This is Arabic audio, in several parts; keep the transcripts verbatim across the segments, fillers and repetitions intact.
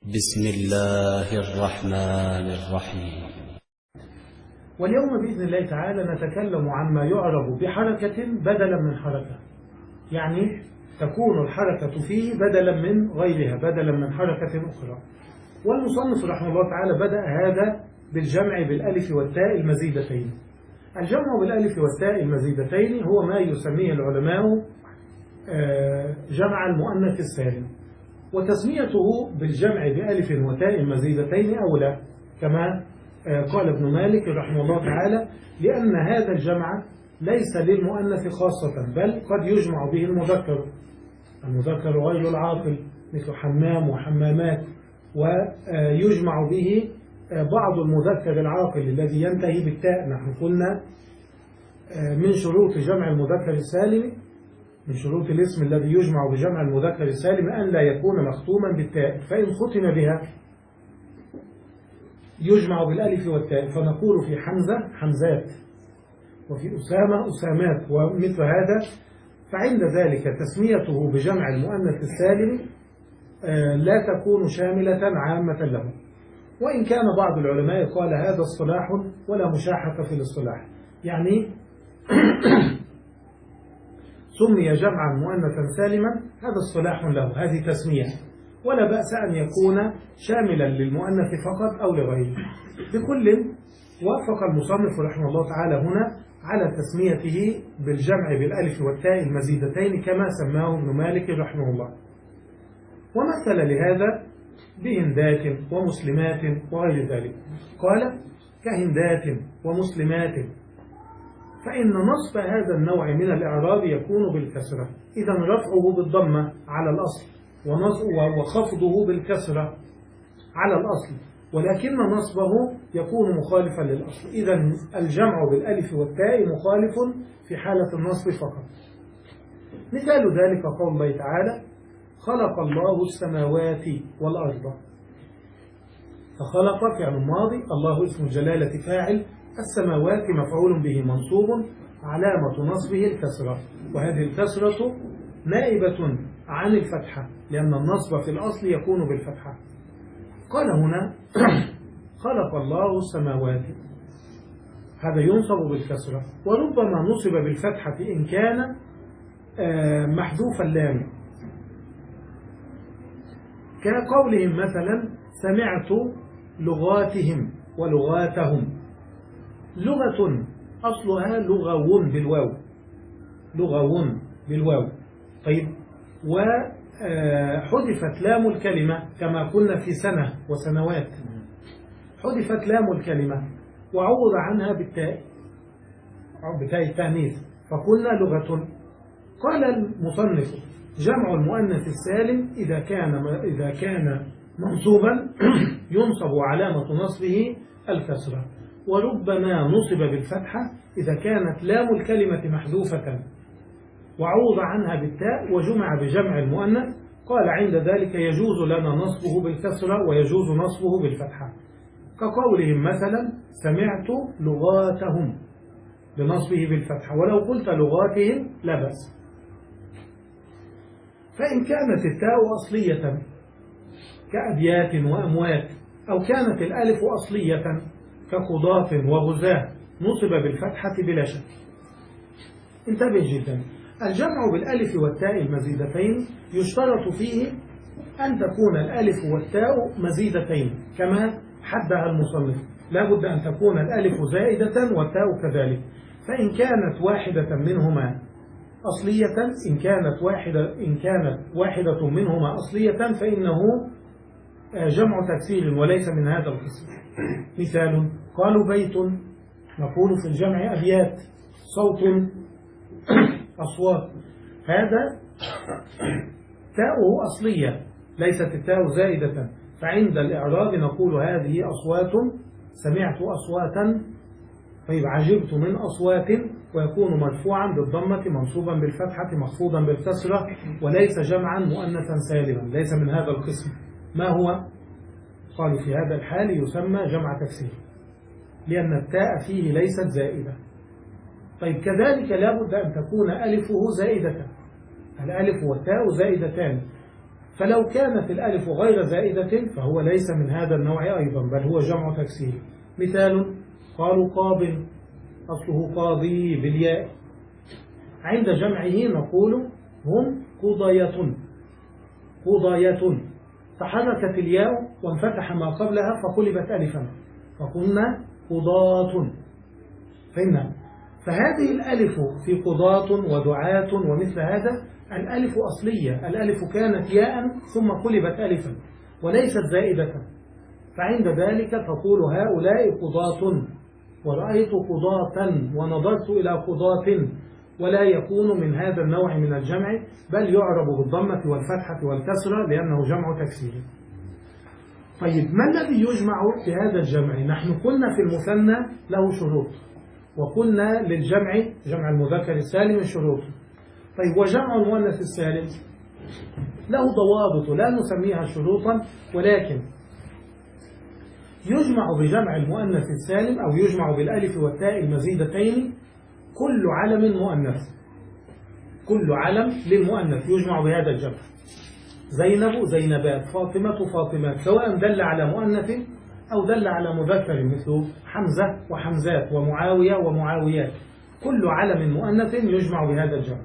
بسم الله الرحمن الرحيم. واليوم بإذن الله تعالى نتكلم عن ما يعرب بحركة بدلا من حركة، يعني تكون الحركة فيه بدلا من غيرها، بدلا من حركة أخرى. والمصنف رحمه الله تعالى بدأ هذا بالجمع بالألف والتاء المزيدتين. الجمع بالألف والتاء المزيدتين هو ما يسميه العلماء جمع المؤنث السالم، وتسميته بالجمع بألف وتاء مزيدتين أولى، كما قال ابن مالك رحمه الله تعالى: لأن هذا الجمع ليس للمؤنث خاصة، بل قد يجمع به المذكر المذكر غير العاقل مثل حمام وحمامات، ويجمع به بعض المذكر العاقل الذي ينتهي بالتاء. نحن قلنا من شروط جمع المذكر السالم، من شروط الاسم الذي يجمع بجمع المذكر السالم أن لا يكون مختوما بالتاء، فإن ختم بها يجمع بالألف والتاء، فنقول في حمزة حمزات، وفي أسامة أسامات، ومثل هذا. فعند ذلك تسميته بجمع المؤنث السالم لا تكون شاملة عامة له، وإن كان بعض العلماء قال هذا اصطلاح ولا مشاحة في الاصطلاح، يعني سمي جمعا مؤنثا سالما، هذا اصطلاح له، هذه تسمية، ولا بأس أن يكون شاملا للمؤنث فقط أو لغيره. بكل وافق المصنف رحمه الله تعالى هنا على تسميته بالجمع بالألف والتاء المزيدتين كما سماه ابن مالك رحمه الله. ومثل لهذا بهندات ومسلمات وغير ذلك، قال: كهندات ومسلمات، فإن نصب هذا النوع من الإعراب يكون بالكسرة، إذا رفعه بالضمة على الأصل، وخفضه بالكسرة على الأصل، ولكن نصبه يكون مخالفا للأصل. إذا الجمع بالألف والتاء مخالف في حالة النصب فقط. مثال ذلك قول الله تعالى: خلق الله السماوات والأرض. فخلق فعل ماضي، الله اسم الجلالة فاعل، السماوات مفعول به منصوب، علامة نصبه الكسرة، وهذه الكسرة نائبة عن الفتحة، لأن النصب في الأصل يكون بالفتحة. قال هنا: خلق الله السماوات، هذا ينصب بالكسرة، وربما نصب بالفتحة إن كان محذوف اللام، كقولهم مثلا: سمعت لغاتهم ولغاتهم. لغة أصلها لغو بالواو، لغو بالواو. طيب، وحذفت لام الكلمة كما قلنا في سنة وسنوات، حذفت لام الكلمة وعوض عنها بالتاء، بتاء التأنيث، فقلنا لغة. قال المصنف: جمع المؤنث السالم إذا كان إذا كان منصوبا ينصب علامة نصبه الكسرة، وربما نصب بالفتحة إذا كانت لام الكلمة محذوفة وعوض عنها بالتاء وجمع بجمع المؤنث. قال: عند ذلك يجوز لنا نصبه بالكسرة ويجوز نصبه بالفتحة، كقولهم مثلا: سمعت لغاتهم، بنصبه بالفتحة، ولو قلت لغاتهم لا بأس. فإن كانت التاء أصلية كأبيات وأموات، أو كانت الألف أصلية كقضاة وغزاة، نصب بالفتحة بلا شك. انتبه جدا، الجمع بالألف والتاء المزيدتين يشترط فيه أن تكون الألف والتاء مزيدتين كما حدها المصنف، لا بد أن تكون الألف زائدة والتاء كذلك. فإن كانت واحدة منهما أصلية إن كانت واحدة إن كانت واحدة منهما أصلية فإنه جمع تكسير وليس من هذا القسم. مثال: قالوا بيت، نقول في الجمع أبيات، صوت، أصوات. هذا تاؤه أصلية ليست التاء زائدة، فعند الإعراب نقول هذه أصوات، سمعت أصواتا. طيب، عجبت من أصوات، ويكون مرفوعا بالضمة منصوبا بالفتحة مخفوضا بالكسرة، وليس جمعا مؤنثا سالما، ليس من هذا القسم. ما هو؟ قالوا في هذا الحال يسمى جمع تكسير، لأن التاء فيه ليست زائدة. طيب، كذلك لا بد أن تكون ألفه زائدة، الألف والتاء زائدتان، فلو كانت الألف غير زائدة فهو ليس من هذا النوع أيضا، بل هو جمع تكسير. مثال: قالوا قاض، أصله قاضي بالياء. عند جمعه نقول هم قضاية، قضاية، تحركت الياء وانفتح ما قبلها فقلبت ألفا فقلنا قضاة. فهمنا؟ فهذه الألف في قضاة ودعاة ومثل هذا الألف أصلية، الألف كانت ياء ثم قلبت ألفا وليست زائدة، فعند ذلك تقول هؤلاء قضاة، ورأيت قضاة ونظرت إلى قضاة، ولا يكون من هذا النوع من الجمع، بل يعرب بالضمة والفتحة والكسرة لأنه جمع تكسير. طيب ما الذي يجمع في هذا الجمع؟ نحن قلنا في المثنى له شروط، وقلنا للجمع جمع المذكر السالم شروط. طيب وجمع المؤنث السالم له ضوابط لا نسميها شروطا، ولكن يجمع بجمع المؤنث السالم أو يجمع بالألف والتاء المزيدتين كل علم مؤنث، كل علم للمؤنث يجمع بهذا الجمع. زينب زينبات، فاطمة فاطمات، سواء دل على مؤنث أو دل على مذكر مثل حمزة وحمزات ومعاوية ومعاويات، كل علم مؤنث يجمع بهذا الجمع.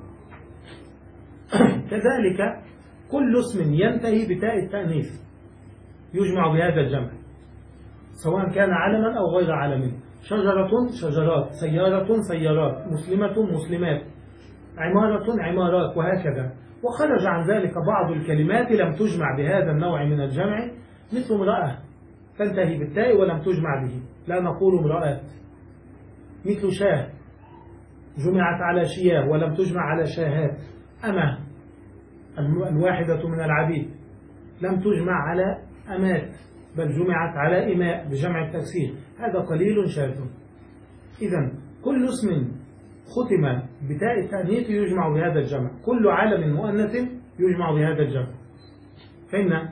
كذلك كل اسم ينتهي بتاء التأنيث يجمع بهذا الجمع، سواء كان علما أو غير علم. شجرة شجرات، سيارة سيارات، مسلمة مسلمات، عمارة عمارات، وهكذا. وخرج عن ذلك بعض الكلمات لم تجمع بهذا النوع من الجمع، مثل امرأة تنتهي بالتاء ولم تجمع به، لا نقول امرأات. مثل شاه جمعت على شياه ولم تجمع على شاهات. أمة الواحدة من العبيد لم تجمع على أمات، بل جمعت على إماء بجمع التكسير، هذا قليل شاذ. إذن كل اسم ختم بتاء التأنيث يجمع بهذا الجمع، كل علم مؤنث يجمع بهذا الجمع. فإن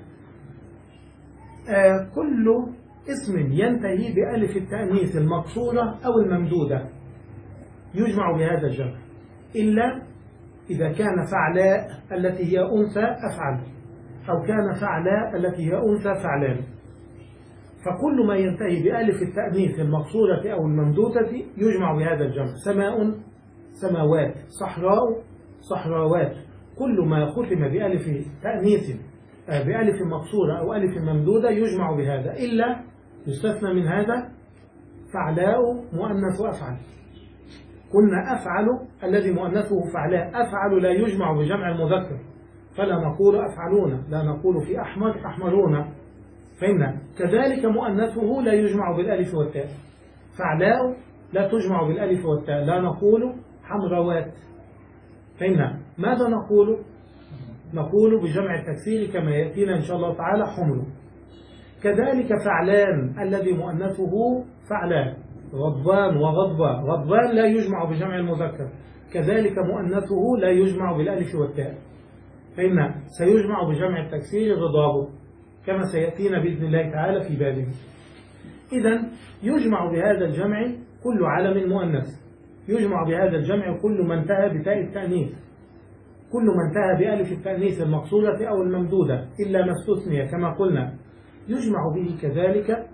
آه كل اسم ينتهي بألف التأنيث المقصورة أو الممدودة يجمع بهذا الجمع، إلا إذا كان فعلاء التي هي أنثى أفعل، أو كان فعلاء التي هي أنثى فعلان. فكل ما ينتهي بألف التأنيث المقصورة أو الممدودة يجمع بهذا الجمع. سماء سماوات، صحراء صحراوات، كل ما ختم بألف تأنيث بألف مقصورة أو ألف ممدودة يجمع بهذا، إلا يستثنى من هذا فعلاء مؤنث أفعل. قلنا أفعل الذي مؤنثه فعلاء، أفعل لا يجمع بجمع المذكر، فلا نقول أفعلون، لا نقول في أحمر أحمرون. فهمنا؟ كذلك مؤنثه لا يجمع بالألف والتاء، فعلاء لا تجمع بالألف والتاء، لا نقول حمروات. فهمنا؟ ماذا نقول؟ نقول بجمع التكسير كما يأتينا إن شاء الله تعالى حمر. كذلك فعلان الذي مؤنثه فعلان، غضبان وغضبة، غضبان لا يجمع بجمع المذكر، كذلك مؤنثه لا يجمع بالألف والتاء. فإن سيجمع بجمع التكسير غضابه كما سيأتينا بإذن الله تعالى في بابه. إذن يجمع بهذا الجمع كل علم مؤنث، يجمع بهذا الجمع كل ما انتهى بتاء التأنيث، كل ما انتهى بألف التأنيث المقصورة أو الممدودة إلا ما استثني كما قلنا. يجمع به كذلك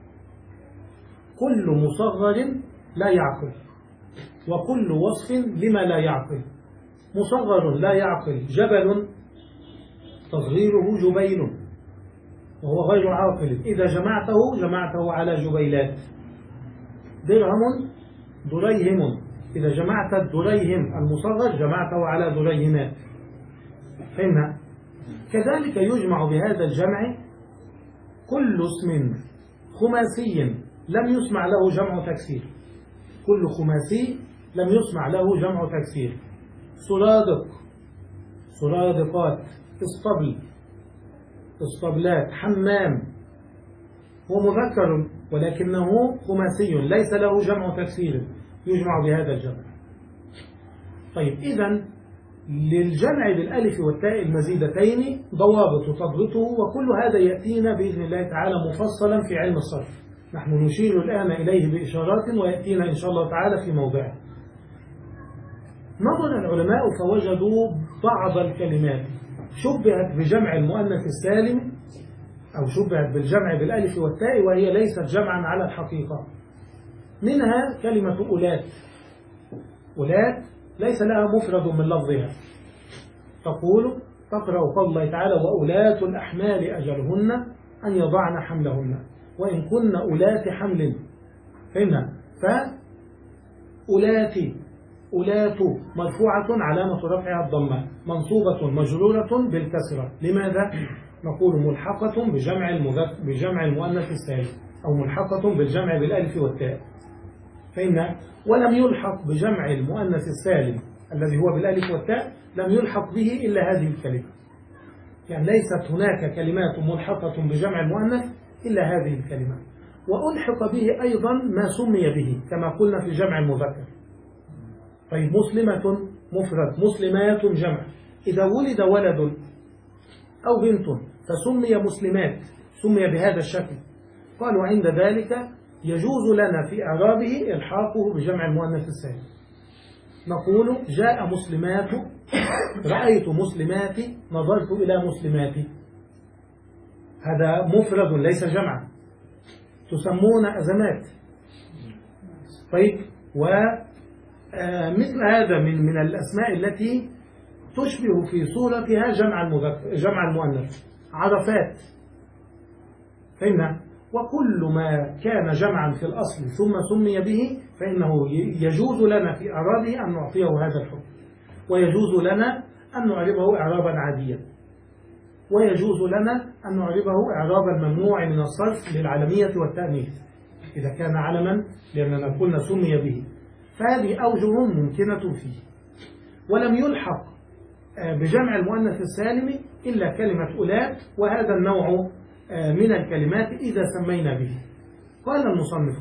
كل مصغر لا يعقل، وكل وصف لما لا يعقل. مصغر لا يعقل جبل، تصغيره جبيل وهو غير عاقل، إذا جمعته جمعته على جبيلات. درهم دريهم، إذا جمعت الدريهم المصغر جمعته على دريهمات. فهمنا؟ كذلك يجمع بهذا الجمع كل اسم خماسي لم يسمع له جمع تكسير، كل خماسي لم يسمع له جمع تكسير. صرادق صرادقات، اسطبل اسطبلات، حمام، هو مذكر ولكنه خماسي ليس له جمع تكسير يجمع بهذا الجمع. طيب إذن للجمع بالألف والتاء المزيدتين ضوابط تضبطه، وكل هذا يأتينا بإذن الله تعالى مفصلا في علم الصرف، نحن نشير الآن إليه بإشارات ويأتينا إن شاء الله تعالى في موضعه. نظر العلماء فوجدوا بعض الكلمات شبهت بجمع المؤنث السالم أو شبهت بالجمع بالألف والتاء وهي ليست جمعا على الحقيقة. منها كلمة أولات. أولات ليس لها مفرد من لفظها. تقول تقرأ قول الله تعالى وأولات الأحمال أجلهن أن يضعن حملهن وإن كن أولات حمل. فهمنا؟ فأولات أولات مرفوعة علامة رفعها الضمة منصوبة مجرورة بالكسرة. لماذا؟ نقول ملحقة بجمع المذكر بجمع المؤنث السالم أو ملحقة بالجمع بالألف والتاء. فإن ولم يلحق بجمع المؤنث السالم الذي هو بالألف والتاء لم يلحق به إلا هذه الكلمة. يعني ليست هناك كلمات ملحقة بجمع المؤنث إلا هذه الكلمة. وألحق به أيضا ما سمي به كما قلنا في جمع المذكر. طيب مسلمة مفرد، مسلمات جمع. إذا ولد ولد أو بنت فسمي مسلمات سمي بهذا الشكل، قالوا عند ذلك يجوز لنا في إعرابه إلحاقه بجمع المؤنث السالم. نقول جاء مسلمات، رأيت مسلمات، نظرت إلى مسلمات. هذا مفرد ليس جمعا، تسمون أزمات. طيب ومثل هذا من من الأسماء التي تشبه في صورتها جمع المذكر جمع المؤنث. عرفات. فإن وكل ما كان جمعا في الأصل ثم سمي به فإنه يجوز لنا في إعرابه أن نعطيه هذا الحكم، ويجوز لنا أن نعربه إعرابا عاديا، ويجوز لنا أن نعربه إعرابا ممنوع من الصرف للعلمية والتأنيث إذا كان علما لأننا قلنا سمي به. فهذه أوجه ممكنة فيه. ولم يلحق بجمع المؤنث السالم إلا كلمة أولاد، وهذا النوع من الكلمات إذا سمينا به. قال المصنف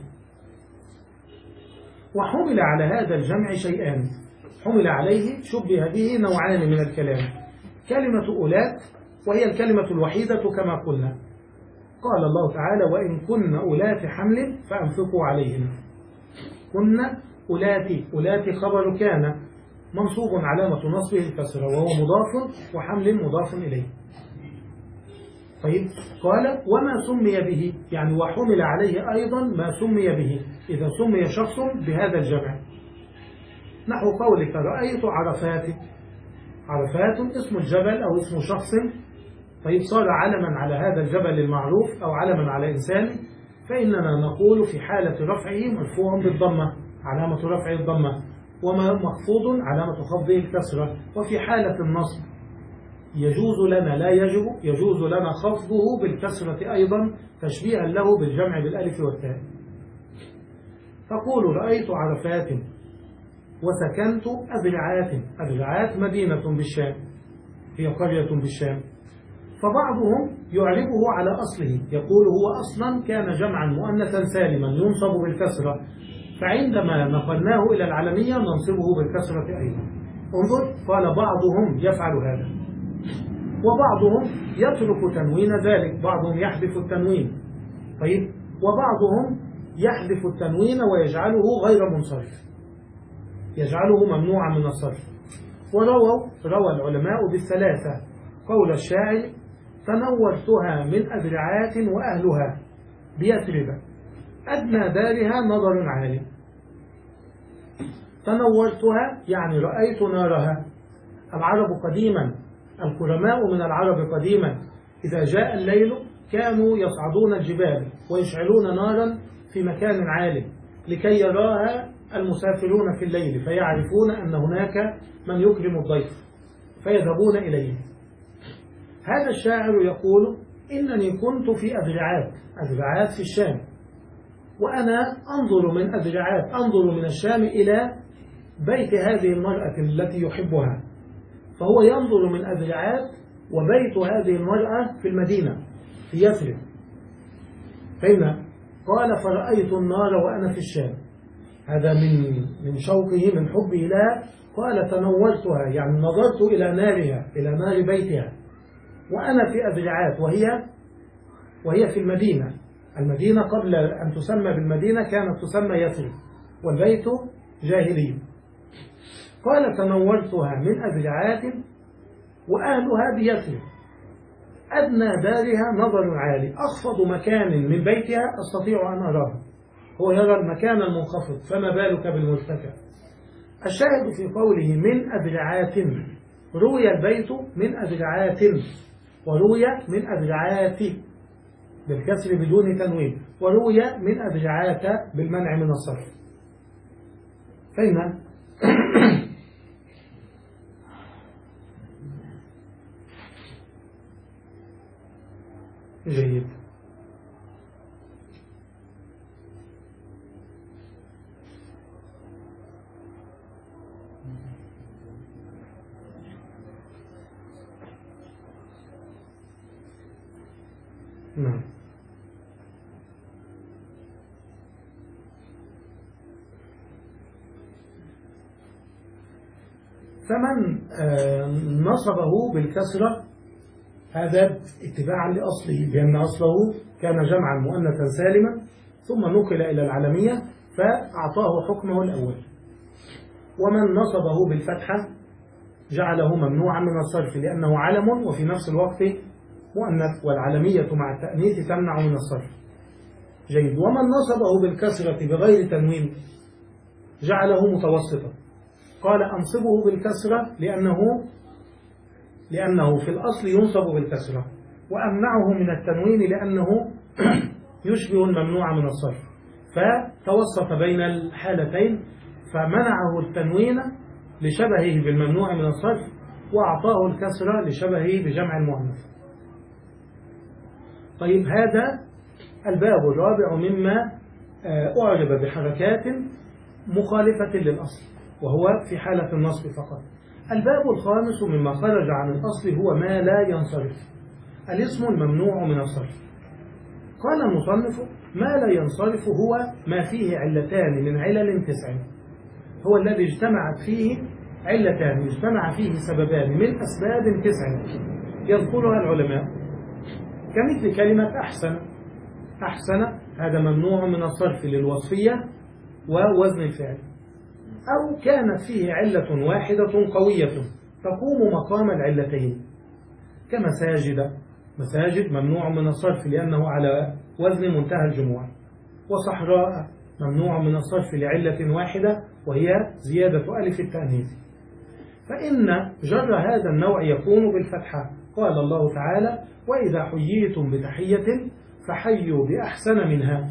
وحمل على هذا الجمع شيئان، حمل عليه شبه به نوعان من الكلام. كلمة أولاد وهي الكلمة الوحيدة كما قلنا. قال الله تعالى وإن كن أولات حمل فأنفقوا عليهن. كن أولات، أولات خبر كان منصوب علامة نصبه الكسرة وهو مضاف وحمل مضاف إليه. طيب قال وما سمي به، يعني وحمل عليه أيضا ما سمي به إذا سمي شخص بهذا الجمع. نحو قولك رأيت عرفات. عرفات اسم الجبل أو اسم شخص، طيب صار علما على هذا الجبل المعروف أو علما على إنسان، فإننا نقول في حالة رفعه مرفوع بالضمة علامة رفعه الضمة، وما مخفوض علامة خفضه الكسرة. وفي حالة النصب يجوز لنا لا يجب يجوز لنا خفضه بالكسرة أيضا تشبيها له بالجمع بالألف والتاء. تقول رأيت عرفات وسكنت أذرعات. أذرعات مدينة بالشام، هي قرية بالشام. فبعضهم يعربه على أصله، يقول هو أصلا كان جمعا مؤنثا سالما ينصب بالكسرة، فعندما نقلناه إلى العلمية ننصبه بالكسرة أيضا. انظر، قال بعضهم يفعل هذا، وبعضهم يترك تنوين ذلك، بعضهم يحذف التنوين. طيب وبعضهم يحذف التنوين ويجعله غير منصرف، يجعله ممنوعا من الصرف. ورووا روى العلماء بالثلاثة قول الشاعر تنورتها من أذرعات وأهلها بيثرب أدنى دارها نظر عالي. تنورتها يعني رأيت نارها. العرب قديما، الكرماء من العرب قديما إذا جاء الليل كانوا يصعدون الجبال ويشعلون نارا في مكان عالي لكي يراها المسافرون في الليل، فيعرفون أن هناك من يكرم الضيف فيذهبون إليه. هذا الشاعر يقول إنني كنت في أذرعات، أذرعات في الشام، وأنا أنظر من أذرعات أنظر من الشام إلى بيت هذه المرأة التي يحبها، فهو ينظر من أذرعات وبيت هذه المرأة في المدينة في يثرب. فهمنا؟ قال فرأيت النار وأنا في الشام. هذا من من شوقه من حبه لها. قال تنورتها يعني نظرت إلى نارها إلى نار بيتها وأنا في أذرعات، وهي وهي في المدينة. المدينة قبل أن تسمى بالمدينة كانت تسمى يثرب والبيت جاهلي. قال تنورتها من أذرعات وأهلها بيثرب أدنى دارها نظر عالي، أخفض مكان من بيتها أستطيع أن أراه، هو يرى المكان المنخفض فما بالك بالمرتفع. الشاهد في قوله من أدرعات، روي البيت من أدرعات وروي من أدرعات بالكسر بدون تنوين، وروي من أدرعات بالمنع من الصرف. فإن جيد. نعم. فمن نصبه بالكسرة هذا اتباعا لأصله، لأن أصله كان جمعا مؤنثا سالما ثم نقل إلى العلمية فأعطاه حكمه الأول. ومن نصبه بالفتحة جعله ممنوعا من الصرف لأنه علم وفي نفس الوقت مؤنث، والعلمية مع التأنيث تمنع من الصرف. جيد. ومن نصبه بالكسرة بغير تنوين جعله متوسطا، قال أنصبه بالكسرة لأنه لأنه في الأصل ينصب بالكسرة، وأمنعه من التنوين لأنه يشبه الممنوع من الصرف، فتوسط بين الحالتين فمنعه التنوين لشبهه بالممنوع من الصرف، وأعطاه الكسرة لشبهه بجمع المؤنث. طيب، هذا الباب الرابع مما أعجب بحركات مخالفة للأصل، وهو في حالة النصب فقط. الباب الخامس مما خرج عن الأصل هو ما لا ينصرف، الاسم الممنوع من الصرف. قال المصنف: ما لا ينصرف هو ما فيه علتان من علل تسع، هو الذي اجتمعت فيه علتان، اجتمع فيه سببان من أسباب تسع يذكرها العلماء، كمثل كلمة أحسن. أحسن هذا ممنوع من الصرف للوصفية ووزن الفعل. أو كانت فيه علة واحدة قوية تقوم مقام العلتين، كمساجد. مساجد ممنوع من الصرف لأنه على وزن منتهى الجموع. وصحراء ممنوع من الصرف لعلة واحدة وهي زيادة ألف التأنيث. فإن جر هذا النوع يكون بالفتحة. قال الله تعالى: وإذا حييتم بتحية فحيوا بأحسن منها.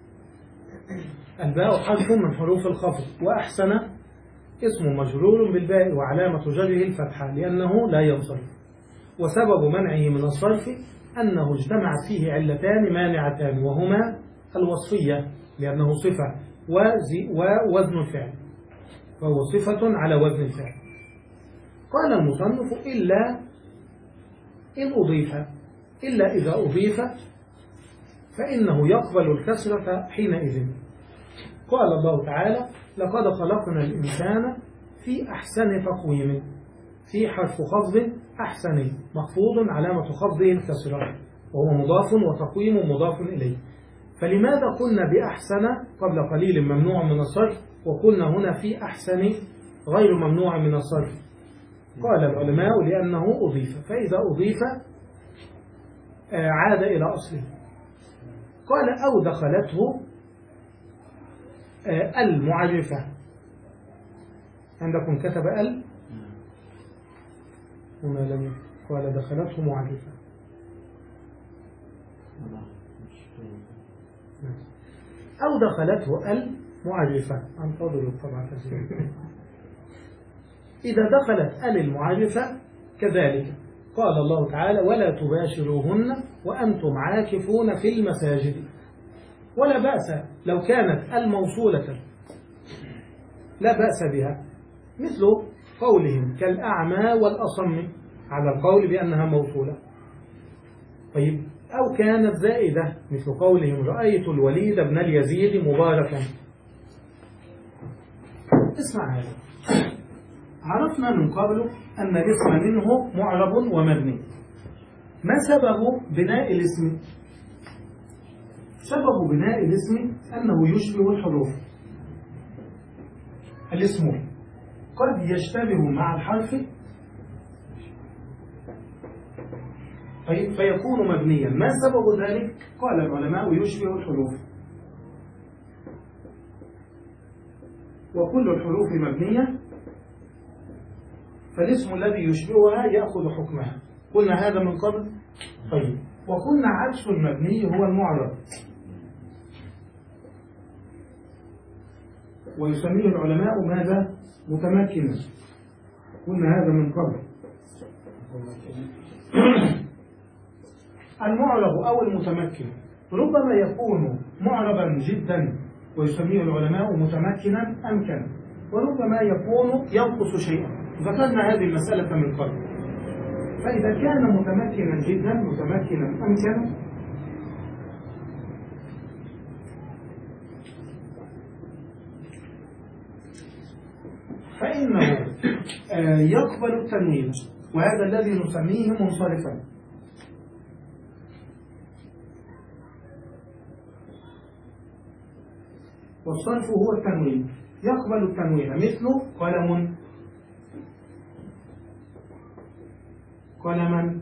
الباء حرف من حروف الخفض، وأحسن اسم مجرور بالباء وعلامة جره الفتحة لأنه لا ينصرف. وسبب منعه من الصرف أنه اجتمعت فيه علتان مانعتان، وهما الوصفية لأنه صفة ووزن الفعل، فهو صفة على وزن الفعل. قال المصنف: إلا إن أضيف، إلا إذا أضيف فإنه يقبل الكسرة حينئذ. قال الله تعالى: لقد خلقنا الإنسان في أحسن تقويم. في حرف خفض أحسن مخفوض علامة خفضه الكسرة، وهو مضاف وتقويم مضاف إليه. فلماذا قلنا بأحسن قبل قليل ممنوع من الصرف، وقلنا هنا في أحسن غير ممنوع من الصرف؟ قال العلماء: لأنه أضيف، فإذا أضيف عاد إلى أصله. قال: أو دخلته المعرفة. عندكم كتب ال هنا لم قال دخلته معرفة. أو دخلته المعرفة. انتظروا طبعا. إذا دخلت ال المعرفة كذلك قال الله تعالى: ولا تباشروهن وأنتم عاكفون في المساجد. ولا بأس لو كانت الموصولة، لا بأس بها، مثل قولهم كالأعمى والأصم على القول بأنها موصولة. طيب، أو كانت زائدة مثل قولهم رأيت الوليد بن اليزيد مباركا. اسمع هذا. عرفنا من قبل أن الاسم منه معرب ومبني. ما سبب بناء الاسم؟ سبب بناء الاسم أنه يشبه الحروف. الاسم قد يشتبه مع الحرف طيب فيكون مبنيا. ما سبب ذلك؟ قال العلماء يشبه الحروف، وكل الحروف مبنية فالاسم الذي يشبهها يأخذ حكمها. قلنا هذا من قبل. طيب وقلنا عكس المبني هو المعرب، ويسميه العلماء ماذا؟ متمكنا. قلنا هذا من قبل. المعرب أو المتمكن ربما يكون معربا جدا ويسميه العلماء متمكنا أمكن، وربما يكون ينقص شيئا. ذكرنا هذه المسألة من قبل. فإذا كان متمكنا جدا متمكنا أمكن فإنه يقبل التنوين، وهذا الذي نسميه منصرفا. والصرف هو التنوين، يقبل التنوين مثل قلم، قلما،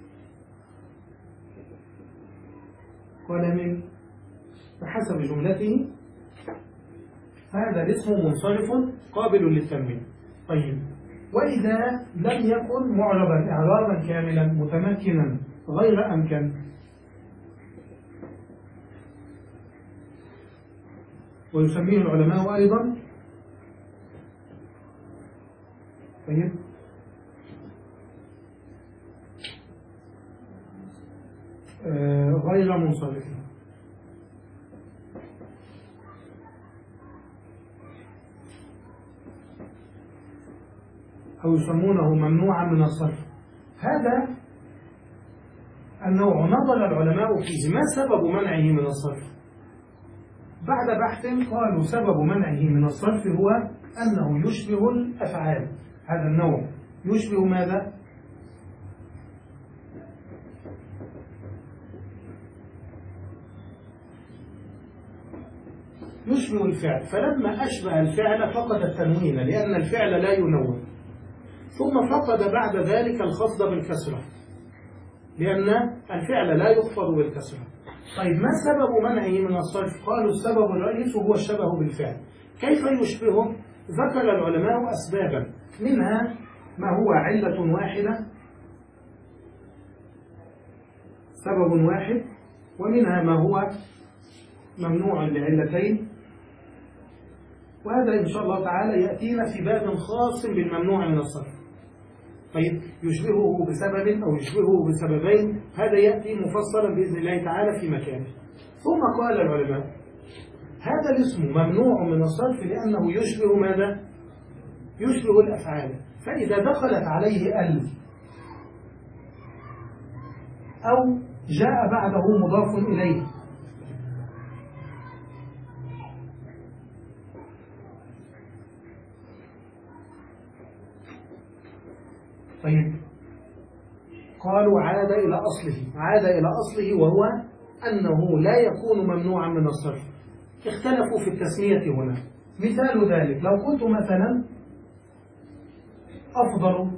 قلم، بحسب جملته. هذا الاسم منصرف قابل للتنوين. طيب وإذا لم يكن معربا إعرابا كاملا متمكنا غير أمكن، ويسميه العلماء أيضا طيب آه غير منصرف. أو يسمونه ممنوعا من الصرف. هذا النوع نظر العلماء فيه ما سبب منعه من الصرف. بعد بحث قالوا سبب منعه من الصرف هو أنه يشبه الأفعال. هذا النوع يشبه ماذا؟ يشبه الفعل، فلما أشبه الفعل فقد التنوين لأن الفعل لا ينون، ثم فقد بعد ذلك الخفض بالكسرة لأن الفعل لا يخفض بالكسرة. طيب ما سبب منعه من الصرف؟ قالوا السبب الرئيس هو الشبه بالفعل. كيف يشبهه؟ ذكر العلماء أسبابا، منها ما هو علة واحدة، سبب واحد، ومنها ما هو ممنوع لعلتين، وهذا إن شاء الله تعالى يأتينا في باب خاص بالممنوع من الصرف. طيب يشبهه بسبب أو يشبهه بسببين، هذا يأتي مفصلا بإذن الله تعالى في مكانه. ثم قال العلماء هذا الاسم ممنوع من الصرف لأنه يشبه ماذا؟ يشبه الأفعال. فإذا دخلت عليه ال أو جاء بعده مضاف إليه طيب قالوا عاد إلى أصله، عاد إلى أصله وهو أنه لا يكون ممنوعا من الصرف. اختلفوا في التسمية هنا. مثال ذلك لو قلت مثلا أفضل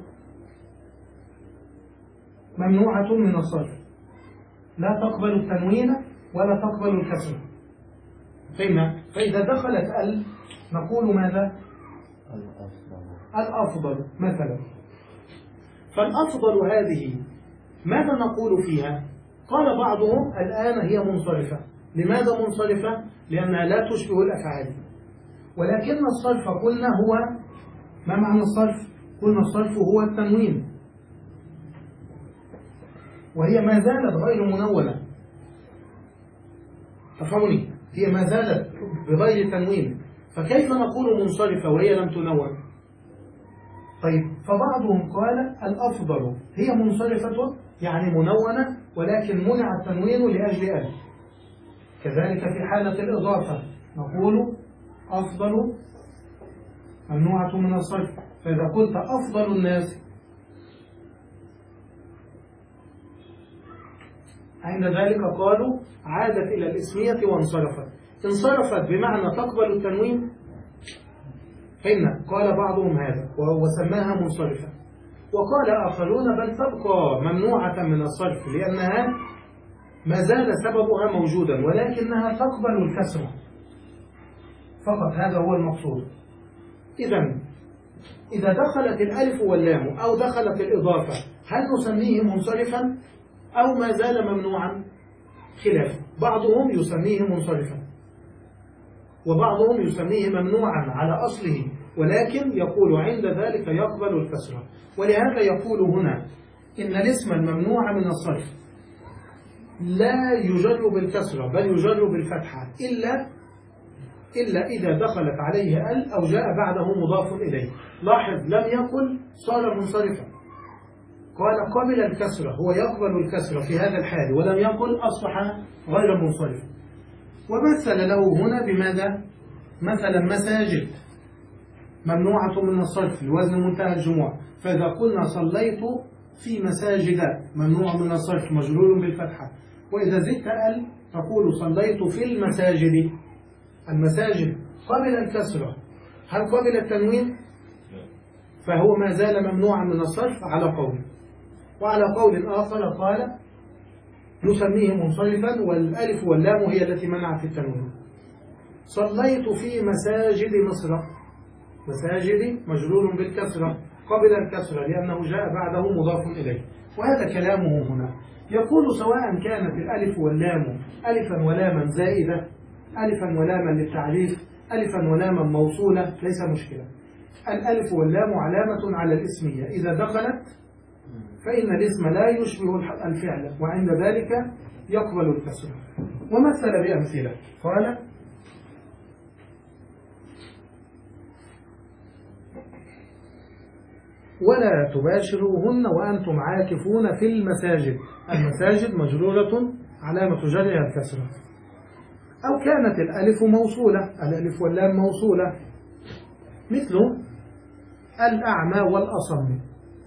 ممنوعة من الصرف، لا تقبل التنوين ولا تقبل الكسر. فإن فإذا دخلت ال نقول ماذا؟ الأفضل مثلا. فالأفضل هذه ماذا نقول فيها؟ قال بعضهم الآن هي منصرفة. لماذا منصرفة؟ لأنها لا تشبه الأفعال. ولكن الصرف قلنا هو ما معنى الصرف؟ قلنا الصرف هو التنوين، وهي ما زالت غير منونة. تفهمني؟ هي ما زالت بغير تنوين، فكيف نقول منصرفة وهي لم تنون؟ طيب فبعضهم قال الأفضل هي منصرفة يعني منونة ولكن منع التنوين لأجل أجل. كذلك في حالة الإضافة نقول أفضل ممنوعة من الصرف. فإذا قلت أفضل الناس عند ذلك قالوا عادت إلى الاسمية وانصرفت. انصرفت بمعنى تقبل التنوين، فإن قال بعضهم هذا وسماها منصرفة. وقال آخرون بل تبقى ممنوعة من الصرف لأنها ما زال سببها موجودا ولكنها تقبل الكسرة فقط، هذا هو المقصود. إذن إذا دخلت الألف واللام أو دخلت الإضافة هل نسميه منصرفا أو ما زال ممنوعا؟ خلاف، بعضهم يسميه منصرفا وبعضهم يسميه ممنوعا على أصله، ولكن يقول عند ذلك يقبل الكسرة. ولهذا يقول هنا إن الاسم الممنوع من الصرف لا يجر بالكسرة بل يجر بالفتحة إلا إلا إذا دخلت عليه ال أو جاء بعده مضاف إليه. لاحظ لم يقل صار منصرفا، قال قبل الكسرة، هو يقبل الكسرة في هذا الحال، ولم يقل أصبح غير منصرف. ومثل له هنا بماذا؟ مثلا مساجد ممنوعة من الصرف الوزن منتهى الجموع، فإذا قلنا صليت في مساجد ممنوع من الصرف مجرور بالفتحة، وإذا زدت ال تقول صليت في المساجد. المساجد قبل الكسرة، هل قبل التنوين؟ فهو ما زال ممنوعا من الصرف على قول. وعلى قول آخر قال نسميه منصرفا والألف واللام هي التي منعت التنوين. صليت في مساجد مصر، مساجد مجرور بالكسرة قبل الكسرة لأنه جاء بعده مضاف إليه. وهذا كلامه هنا، يقول سواء كانت الألف واللام ألفا ولاما زائدة، ألفا ولاما للتعريف، ألفا ولاما موصولة، ليس مشكلة. الألف واللام علامة على الاسمية، إذا دخلت فإن الاسم لا يشبه الفعل وعند ذلك يقبل الكسرة. ومثل بأمثلة قال ولا تباشروهن وأنتم عاكفون في المساجد. المساجد مجرورة علامة جرها الكسرة. أو كانت الألف موصولة، الألف واللام موصولة، مثل الأعمى والأصم.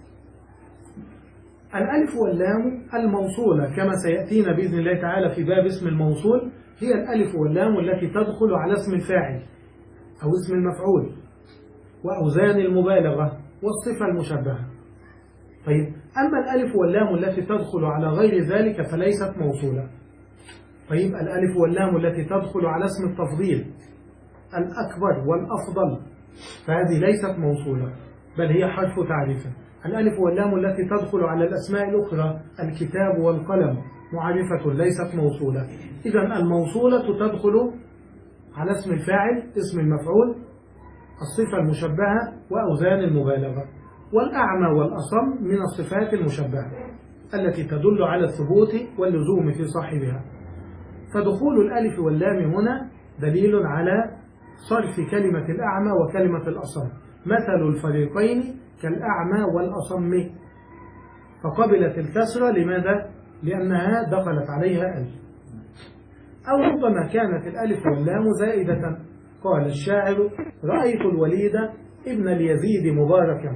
الألف واللام الموصولة كما سيأتينا بإذن الله تعالى في باب اسم الموصول هي الألف واللام التي تدخل على اسم الفاعل أو اسم المفعول وأوزان المبالغة والصفة المشبهة. طيب، أما الألف واللام التي تدخل على غير ذلك فليست موصولة. طيب، الألف واللام التي تدخل على اسم التفضيل الأكبر والأفضل فهذه ليست موصولة بل هي حرف تعريف. الألف واللام التي تدخل على الأسماء الأخرى الكتاب والقلم معرفة ليست موصولة. إذن الموصولة تدخل على اسم الفاعل، اسم المفعول، الصفة المشبهة وأوزان المبالغة. والأعمى والأصم من الصفات المشبهة التي تدل على الثبوت واللزوم في صاحبها. فدخول الألف واللام هنا دليل على صرف كلمة الأعمى وكلمة الأصم. مثل الفريقين كالأعمى والأصم، فقبلت الكسرة. لماذا؟ لأنها دخلت عليها ألف. أو ربما كانت الألف واللام زائدة. قال الشاعر رأيت الوليد ابن اليزيد مباركا.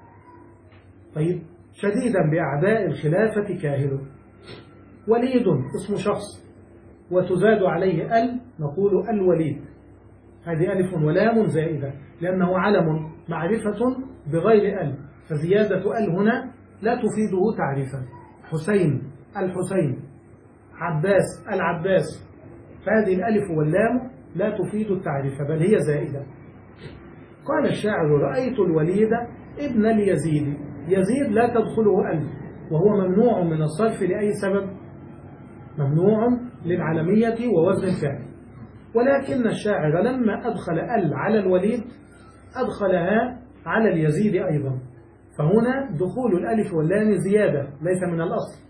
طيب، شديدا بأعداء الخلافة كاهل. وليد اسم شخص وتزاد عليه ال نقول الوليد، هذه ألف ولام زائدة لأنه علم معرفة بغير ال، فزيادة ال هنا لا تفيده تعريفا. حسين الحسين، عباس العباس، فهذه الألف واللام لا تفيد التعريف بل هي زائدة. قال الشاعر رأيت الوليد ابن اليزيد. يزيد لا تدخله ال وهو ممنوع من الصرف لأي سبب؟ ممنوع للعلمية ووزن الفعل. ولكن الشاعر لما أدخل ال على الوليد أدخلها على اليزيد أيضا، فهنا دخول الألف واللام زيادة ليس من الأصل،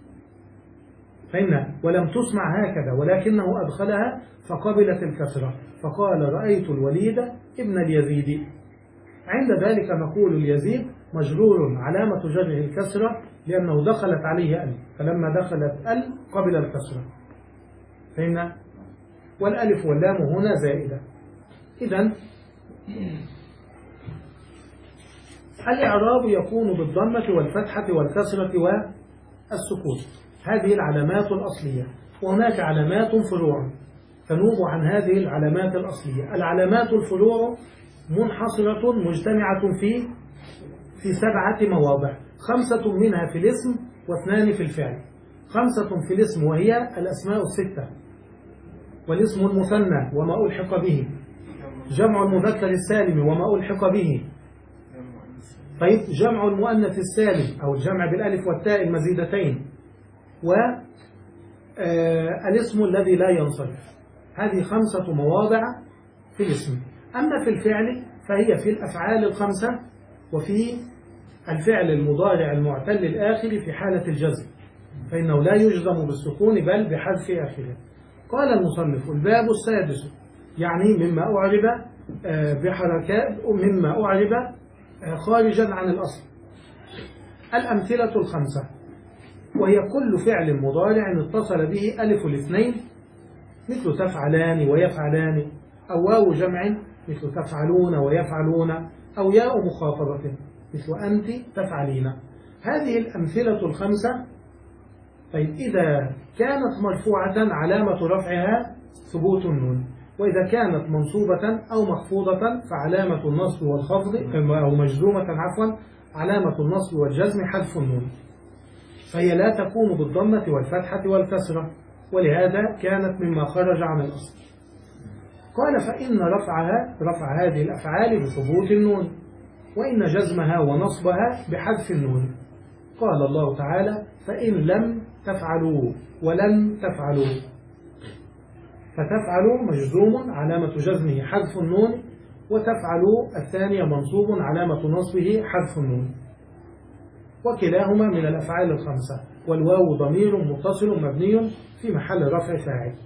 فإن ولم تسمع هكذا ولكنه أدخلها فقبلت الكسرة، فقال رأيت الوليد ابن اليزيد. عند ذلك نقول اليزيد مجرور علامة جره الكسرة لأنه دخلت عليه ال، فلما دخلت ال قبل الكسرة، فإن والألف واللام هنا زائدة. إذن الإعراب يكون بالضمة والفتحة والكسرة والسكون، هذه العلامات الأصلية. وهناك علامات فروع تنوب عن هذه العلامات الأصلية. العلامات الفروع منحصرة مجتمعة في في سبعة مواضع، خمسة منها في الاسم واثنان في الفعل. خمسة في الاسم وهي الأسماء الستة، والاسم المثنى وما ألحق به، جمع المذكر السالم وما ألحق به. طيب جمع المؤنث السالم أو الجمع بالألف والتاء المزيدتين، والاسم الذي لا ينصرف. هذه خمسة مواضع في الاسم. أما في الفعل فهي في الأفعال الخمسة وفي الفعل المضارع المعتل الآخر في حالة الجزم، فإنه لا يجزم بالسكون بل بحذف آخره. قال المصنف: الباب السادس، يعني مما أعرب بحركات مما أعرب خارجا عن الأصل. الأمثلة الخمسة، وهي كل فعل مضارع اتصل به ألف الاثنين مثل تفعلان ويفعلان، أو واو جمع مثل تفعلون ويفعلون، أو ياء مخاطبة مثل أنت تفعلين. هذه الأمثلة الخمسة. طيب إذا كانت مرفوعة علامة رفعها ثبوت النون، وإذا كانت منصوبة أو مخفوضة فعلامة النصب والخفض، أو مجزومة عفوا علامة النصب والجزم حذف النون، فهي لا تكون بالضمة والفتحة والكسرة، ولهذا كانت مما خرج عن الأصل. قال: فإن رفعها رفع هذه الأفعال بثبوت النون، وإن جزمها ونصبها بحذف النون. قال الله تعالى: فإن لم تفعلوا ولن تفعلوا، فتفعلوا مجزوم علامة جزمه حذف النون، وتفعلوا الثانية منصوب علامة نصبه حذف النون، وكلاهما من الأفعال الخمسة، والواو ضمير متصل مبني في محل رفع فاعل.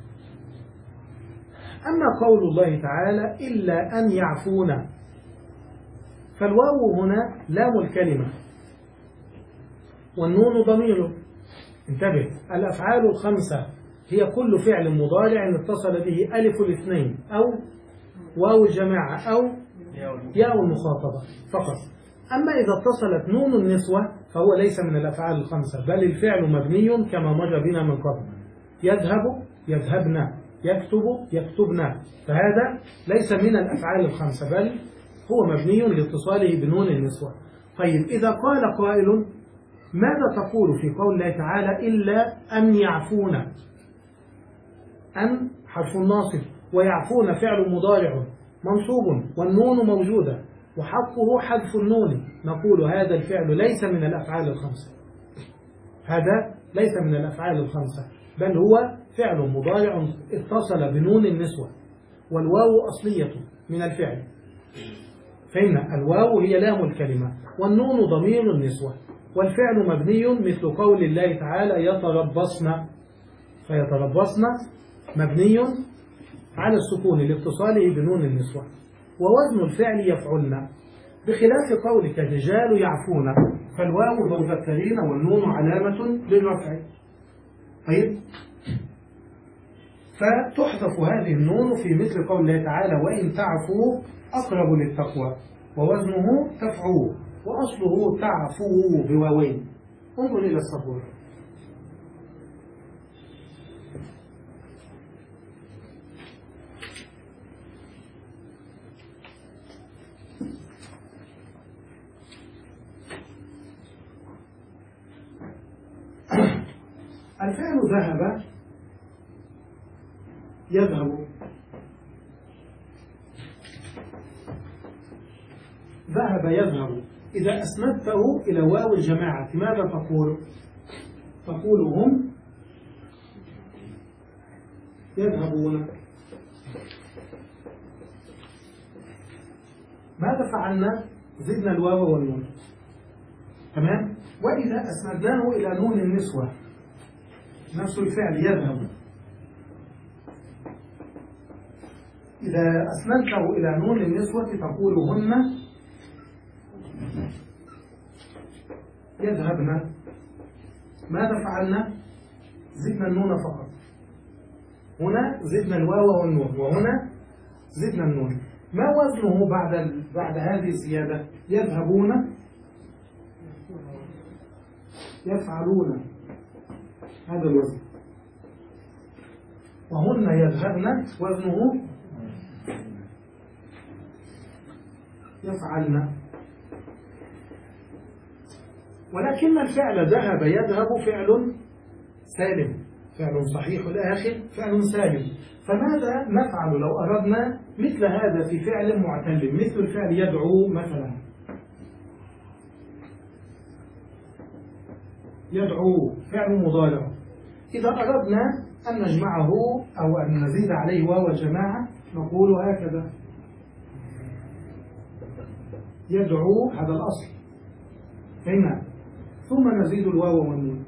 أما قول الله تعالى: إلا أن يعفون، فالواو هنا لام الكلمة والنون ضمير. انتبه، الأفعال الخمسة هي كل فعل مضارع اتصل به ألف الاثنين أو واو الجماعة أو ياء المخاطبة فقط. أما إذا اتصلت نون النسوة فهو ليس من الأفعال الخمسة، بل الفعل مبني كما مر بنا من قبل: يذهب يذهبن، يكتب يكتبن، فهذا ليس من الأفعال الخمسة بل هو مبني لاتصاله بنون النسوة. طيب إذا قال قائل: ماذا تقول في قول الله تعالى: إلا أن يعفون؟ أن حرف الناصب، ويعفون فعل مضارع منصوب والنون موجودة وحقه حذف النون. نقول: هذا الفعل ليس من الأفعال الخمسة، هذا ليس من الأفعال الخمسة بل هو فعل مضارع اتصل بنون النسوة، والواو أصلية من الفعل، فإن الواو هي لام الكلمة والنون ضمير النسوة، والفعل مبني مثل قول الله تعالى: يتربصن، فيتربصن مبني على السكون لاتصاله بنون النسوة، ووزن الفعل يفعلن، بخلاف قولك الرجال يعفون، فالواو مذكرين والنون علامة للرفع. طيب، فتحذف هذه النون في مثل قول الله تعالى: وإن تعفوا أقرب للتقوى، ووزنه تفعوا، وأصله تعفوا بواوين. انظر إلى السبورة: الفعل ذهب يذهب، ذهب يذهب. إذا أسندته إلى واو الجماعة ماذا تقول؟ تقول هم يذهبون. ماذا فعلنا؟ زدنا الواو والنون، تمام؟ وإذا أسندناه إلى نون النسوة نفس الفعل يذهب، إذا أسندته إلى نون النسوة تقول هن يذهبن. ماذا فعلنا؟ زدنا النون فقط، هنا زدنا الواو والنون، وهنا زدنا النون. ما وزنه بعد بعد هذه الزيادة؟ يذهبون يفعلون، هذا الوزن. وهن يذهبن وزنه يفعلن. ولكن الفعل ذهب يذهب فعل سالم، فعل صحيح الآخر، فعل سالم. فماذا نفعل لو أردنا مثل هذا في فعل معتل، مثل الفعل يدعو مثلا؟ يدعو فعل مضارع، إذا أردنا أن نجمعه أو أن نزيد عليه واو الجماعة نقول هكذا: يدعو، هذا الأصل هنا، ثم نزيد الواو والنون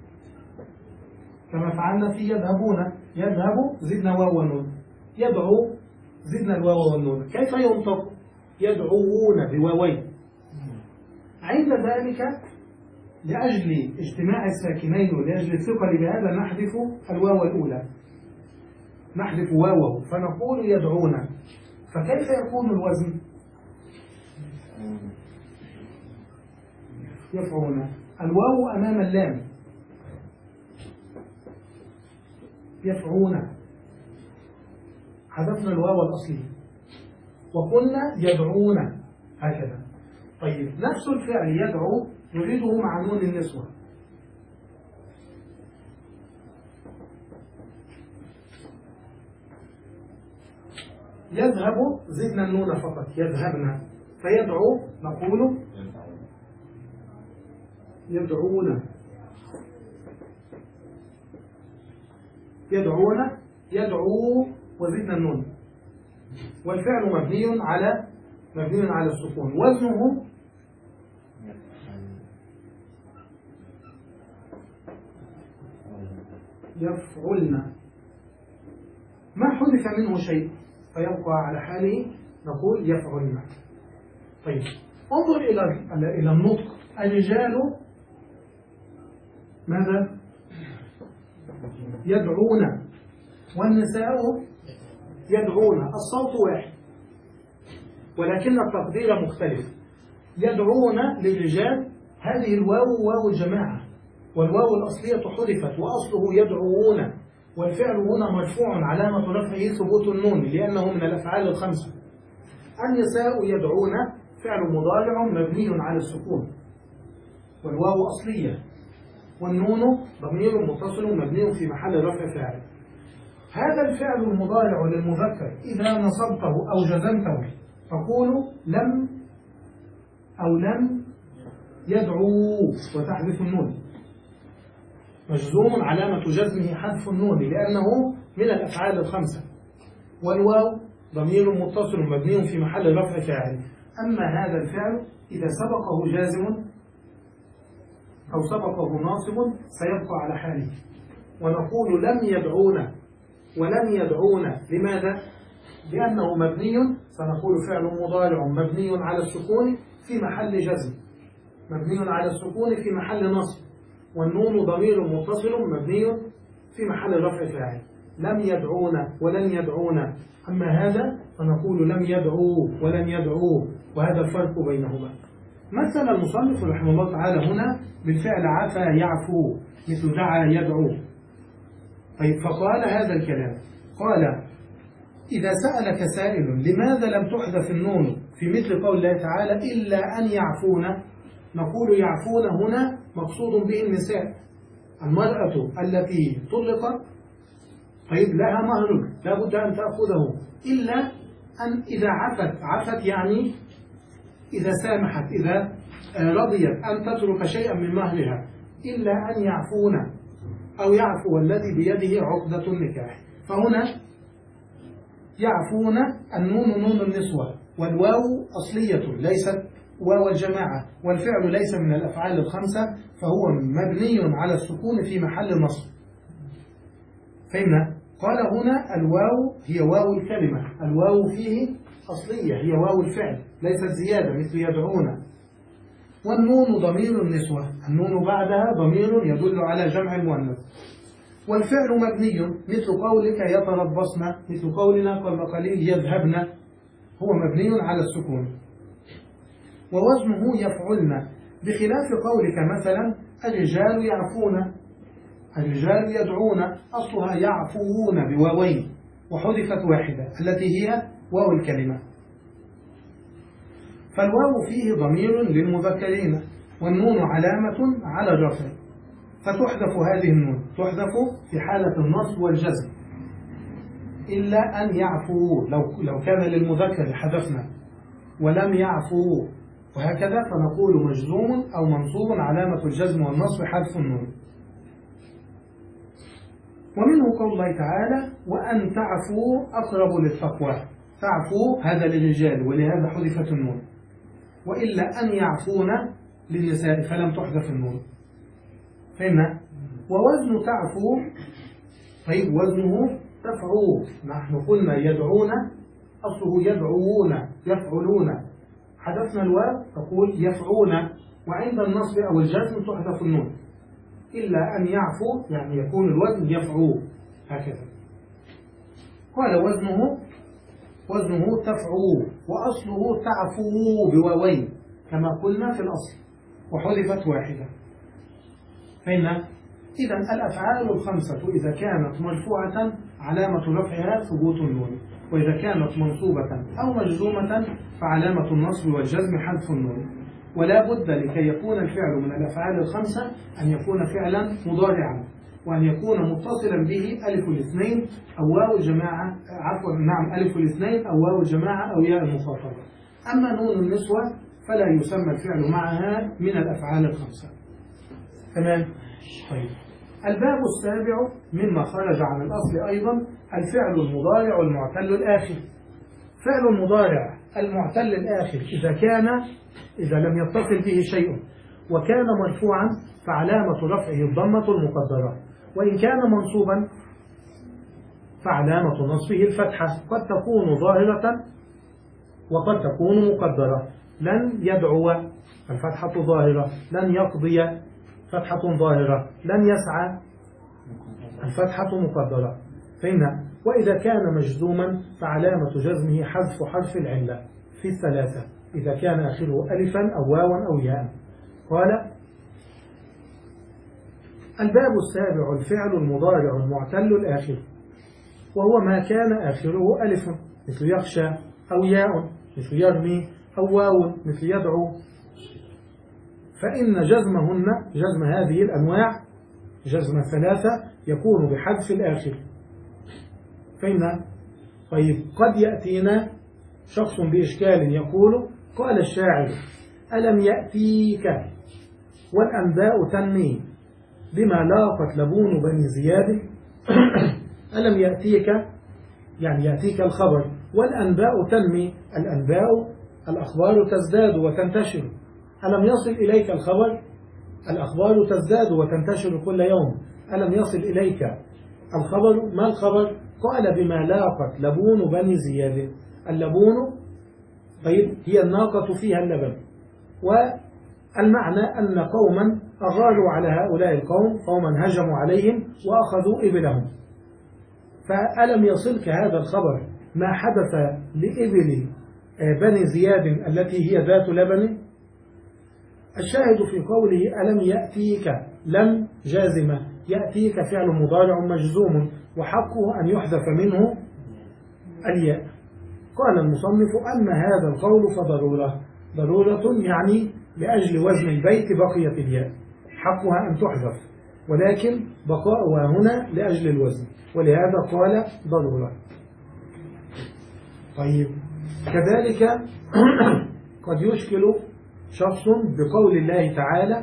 كما فعلنا في يذهبون. يذهب زدنا واو والنون، يدعو زدنا الواو والنون. كيف ينطق؟ يدعوون بواوين. عند ذلك لأجل اجتماع الساكنين ولأجل الثقل بهذا نحذف الواو الأولى، نحذف واوه فنقول يدعون. فكيف يكون الوزن؟ يفعون، الواو أمام اللام، يفعون، حذفنا الواو الأصلي وقلنا يدعون هكذا. طيب نفس الفعل يدعو نريده مع نون النسوة، يذهب زدنا النون فقط، يذهبنا، فيدعو نقول يدعون، يدعون، يدعو وزدنا النون، والفعل مبني على مبني على السكون، وزنه يفعلن، ما حذف منه شيء فيبقى على حاله نقول يفعلن. طيب انظر إلى إلى النطق، الرجال ماذا؟ يدعون، والنساء يدعون، الصوت واحد ولكن التقدير مختلف. يدعون للرجال هذه الواو واو الجماعة، والواو الأصلية حذفت وأصله يدعون، والفعل هنا مرفوع علامة رفعه ثبوت النون لأنه من الأفعال الخمسة. النساء يدعون فعل مضارع مبني على السكون والواو أصلية، والنون ضمير متصل مبني في محل رفع فاعل. هذا الفعل المضارع للمذكر إذا نصبته أو جزمته تقول لم أو لم يدعو وتحذف النون، مجزوم علامة جزمه حذف النون لأنه من الأفعال الخمسة، والواو ضمير متصل مبني في محل رفع فاعل. أما هذا الفعل إذا سبقه جازم أو سبقه ناصب سيبقى على حاله، ونقول لم يدعون ولم يدعون. لماذا؟ لأنه مبني، سنقول فعل مضارع مبني على السكون في محل جزم، مبني على السكون في محل نصب، والنون ضمير متصل مبني في محل رفع فاعل. لم يدعون ولن يدعون. أما هذا فنقول لم يدعوا ولن يدعوا، وهذا الفرق بينهما. مثل المصنف رحمه الله تعالى هنا بالفعل عفا يعفو، مثل دعا يدعو. طيب فقال هذا الكلام، قال إذا سألك سائل لماذا لم تحذف النون في مثل قول الله تعالى إلا أن يعفون، نقول يعفون هنا مقصود به النساء، المرأة التي طلقت طيب لها مهر لا بد أن تأخذه، إلا أن إذا عفت، عفت يعني إذا سامحت، إذا رضيت أن تترك شيئا من مهرها، إلا أن يعفون أو يعفو الذي بيده عقدة النكاح. فهنا يعفون النون نون النسوة، والواو أصلية ليست واو الجماعة، والفعل ليس من الأفعال الخمسة فهو مبني على السكون في محل نصب. فهمنا؟ قال هنا الواو هي واو الكلمة، الواو فيه أصلية هي واو الفعل ليست زيادة مثل يدعون. والنون ضمير النسوة، النون بعدها ضمير يدل على جمع المؤنث. والفعل مبني مثل قولك يتربصن، مثل قولنا قبل قليل يذهبن، هو مبني على السكون. ووزنه يفعلن، بخلاف قولك مثلا الرجال يعفون، الرجال يدعون، أصلها يعفوون بواوين وحذفت واحدة التي هي واو الكلمة. فالواو فيه ضمير للمذكرين والنون علامة على الرفع، فتحذف هذه النون، تحذف في حالة النصب والجزم، إلا أن يعفوا. لو, لو كان للمذكر حذفنا ولم يعفوا، وهكذا فنقول مجزوم أو منصوب علامة الجزم والنصب حذف النون. ومنه قول الله تعالى: وأن تعفوا أقرب للتقوى. تعفوا هذا للرجال ولهذا حذفت النون، وإلا أن يعفون للنساء فلم تحذف النون. فهمنا؟ ووزن تعفو، طيب وزنه تفعو. نحن قلنا يدعون أصله يدعوون يفعلون، حذفنا الواو تقول يفعون، وعند النصب أو الجزم تحذف النون. إلا أن يعفو يعني يكون الوزن يفعو هكذا. قال وزنه وزنه تفعو، وأصله تعفو بواوين كما قلنا في الأصل، وحذفت واحدة. فإن إذا الأفعال الخمسة إذا كانت مرفوعة علامة رفعها ثبوت النون، وإذا كانت منصوبة أو مجزومة فعلامة النصب والجزم حذف النون. ولا بد لكي يكون الفعل من الأفعال الخمسة أن يكون فعلا مضارعا، وأن يكون متصلا به ألف الاثنين أو واو الجماعة، عفوا نعم ألف الاثنين أو واو الجماعة أو ياء المخاطبة. أما نون النسوة فلا يسمى الفعل معها من الأفعال الخمسة. تمام؟ طيب، الباب السابع مما خرج عن الأصل أيضا الفعل المضارع المعتل الآخر. فعل المضارع المعتل الآخر إذا كان إذا لم يتصل به شيء وكان مرفوعا فعلامة رفعه الضمة المقدرة، وإن كان منصوبا فعلامة نصبه الفتحة، قد تكون ظاهرة وقد تكون مقدرة. لن يدعو الفتحة ظاهرة، لن يقضي فتحة ظاهرة، لن يسعى الفتحة مقدرة. فإن وإذا كان مجزوما فعلامة جزمه حذف حرف العلة في الثلاثة إذا كان آخره ألفا أو واوا أو ياء. قال: الباب السابع الفعل المضارع المعتل الآخر، وهو ما كان آخره ألف مثل يخشى أو ياء مثل يرمي أو واو مثل يدعو، فإن جزمهن جزم هذه الأنواع جزم ثلاثة يكون بحذف الآخر. فإن طيب قد يأتينا شخص بإشكال يقول: قال الشاعر: ألم يأتيك والأنباء تنمي بما لاقت لبون بني زياد. ألم يأتيك يعني يأتيك الخبر، والأنباء تنمي، الأنباء الأخبار تزداد وتنتشر. ألم يصل إليك الخبر؟ الأخبار تزداد وتنتشر كل يوم. ألم يصل إليك الخبر؟ ما الخبر؟ قال: بما لاقت لبون بني زياد. اللبون طيب هي الناقة فيها اللبن، والمعنى أن قوما أغاروا على هؤلاء القوم، قوما هجموا عليهم وأخذوا إبلهم. فألم يصلك هذا الخبر ما حدث لإبل بني زياد التي هي ذات لبن؟ الشاهد في قوله ألم يأتيك، لم جازمة، يأتيك فعل مضارع مجزوم وحقه أن يحذف منه الياء. قال المصنف: أما هذا القول فضرورة، ضرورة يعني لأجل وزن البيت بقيت الياء، حقها أن تحذف، ولكن بقاؤها هنا لأجل الوزن، ولهذا قال ضرورة. طيب، كذلك قد يشكل شخص بقول الله تعالى: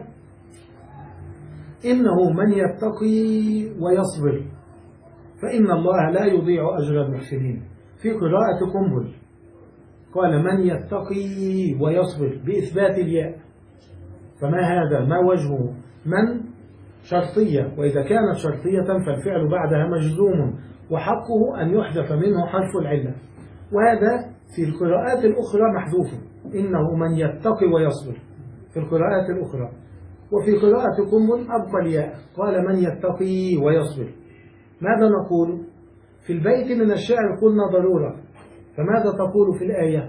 إنه من يتقي ويصبر فإن الله لا يضيع أجر المحسنين. في قراءة قنبل قال: من يتقي ويصبر بإثبات الياء. فما هذا؟ ما وجهه؟ من شرطية، وإذا كانت شرطية فالفعل بعدها مجزوم وحقه أن يحذف منه حرف العلة، وهذا في القراءات الأخرى محذوف، إنه من يتقي ويصبر في القراءات الأخرى. وفي قراءة قنبل أبقى الياء، قال: من يتقي ويصبر. ماذا نقول؟ في البيت من الشعر قلنا ضرورة، فماذا تقول في الآية؟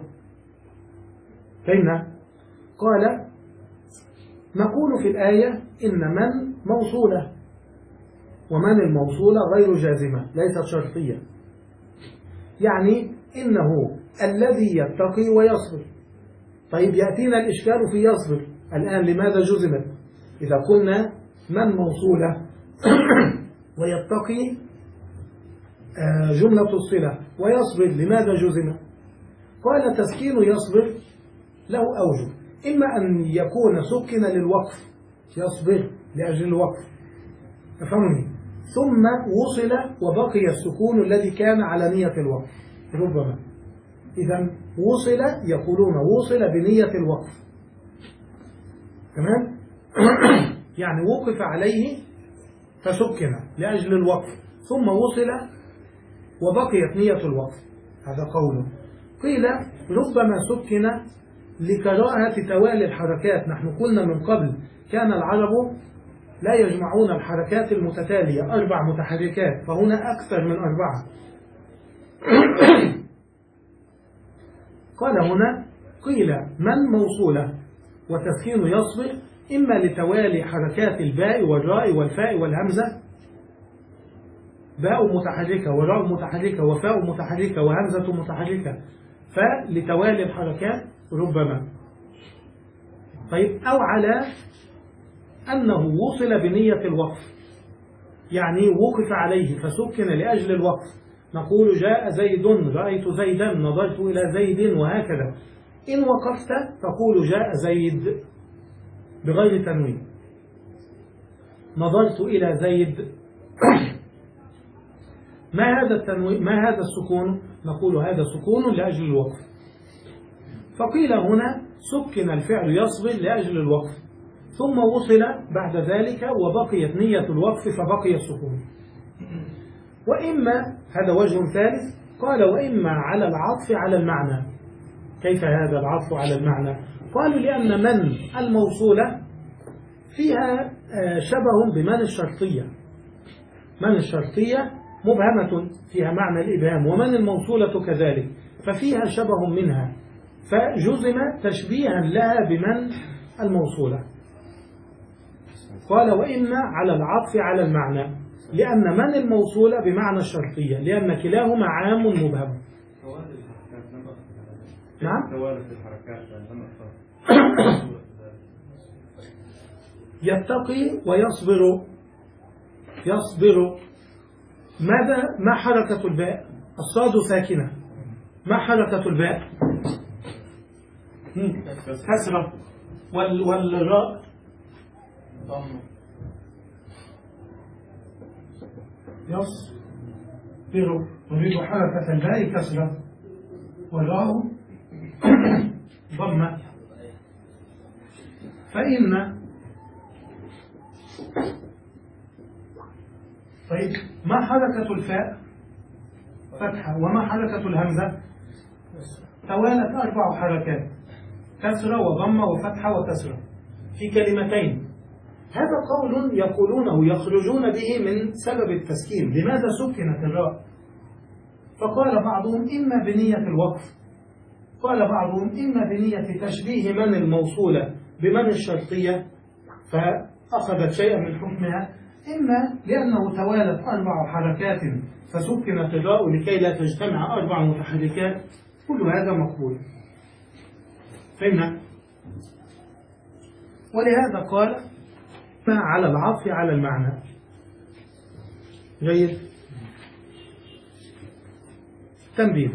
فإن قال: نقول في الآية إن من موصولة، ومن الموصولة غير جازمة ليست شرطية، يعني إنه الذي يتقي ويصبر. طيب، يأتينا الإشكال في يصبر، الآن لماذا جزمت؟ إذا قلنا من موصولة ويتقي جملة الصلة ويصبر، لماذا جزم؟ قال تسكين يصبر له أوجه، إما أن يكون سكن للوقف، يصبر لأجل الوقف، تفهمني، ثم وصل وبقي السكون الذي كان على نية الوقف ربما. إذا وصل يقولون وصل بنية الوقف، تمام؟ يعني وقف عليه فسكن لأجل الوقف ثم وصل وبقيت نية الوقف، هذا قوله. قيل ربما سكن لكراهة توالي الحركات. نحن قلنا من قبل كان العرب لا يجمعون الحركات المتتالية أربع متحركات، فهنا أكثر من أربعة. قال هنا قيل من موصولة وتسكين يصبر إما لتوالي حركات الباء والراء والفاء والهمزة، باء متحركة وراء متحركة وفاء متحركة وهمزة متحركة، فلتوالي الحركات ربما. طيب، أو على أنه وصل بنية الوقف، يعني وقف عليه فسكن لأجل الوقف، نقول جاء زيد، رأيت زيدا، نظرت إلى زيد، وهكذا. إن وقفت تقول جاء زيد بغير تنوين، نظرت إلى زيد. ما هذا التنوين؟ ما هذا السكون؟ نقول هذا سكون لأجل الوقف. فقيل هنا سكن الفعل يصبر لأجل الوقف ثم وصل بعد ذلك وبقيت نية الوقف فبقي السكون. وإما، هذا وجه ثالث، قال وإما على العطف على المعنى. كيف هذا العطف على المعنى؟ قالوا لأن من الموصولة فيها شبه بمن الشرطية، من الشرطية مبهمة فيها معنى الإبهام، ومن الموصولة كذلك، ففيها شبه منها، فجزم تشبيها لها بمن الموصولة. قال وإما على العطف على المعنى، لأن من الموصولة بمعنى الشرطية، لأن كلاهما عام مبهم. نعم. يتقي ويصبر، يصبر. ماذا؟ ما حركة الباء؟ الصاد ساكنة. ما حركة الباء؟ كسرة. وال والراء ضم. يصبر، نريد حركة الباء كسرة والراء ضم. فإن طيب، ما حركة الفاء؟ فتحة. وما حركة الهمزة؟ توالت أربع حركات، كسرة وضمة وفتحة وكسرة في كلمتين. هذا قول يقولونه يخرجون به من سبب التسكين. لماذا سكنت الراء؟ فقال بعضهم إما بنية الوقف، قال بعضهم إما بنية تشبيه من الموصولة بمن الشرطية فأخذت شيئا من حكمها، إما لأنه توالت أربع حركات فسكنت الراء لكي لا تجتمع أربع متحركات. كل هذا مقبول. فهمنا؟ ولهذا قال ما على العطف على المعنى. جيد. تنبيه،